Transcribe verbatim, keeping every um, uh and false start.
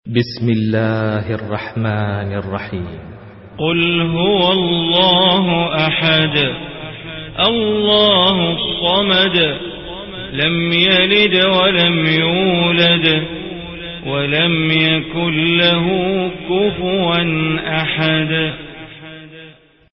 بسم الله الرحمن الرحيم. قل هو الله أحد الله الصمد لم يلد ولم يولد ولم يكن له كفوا أحد.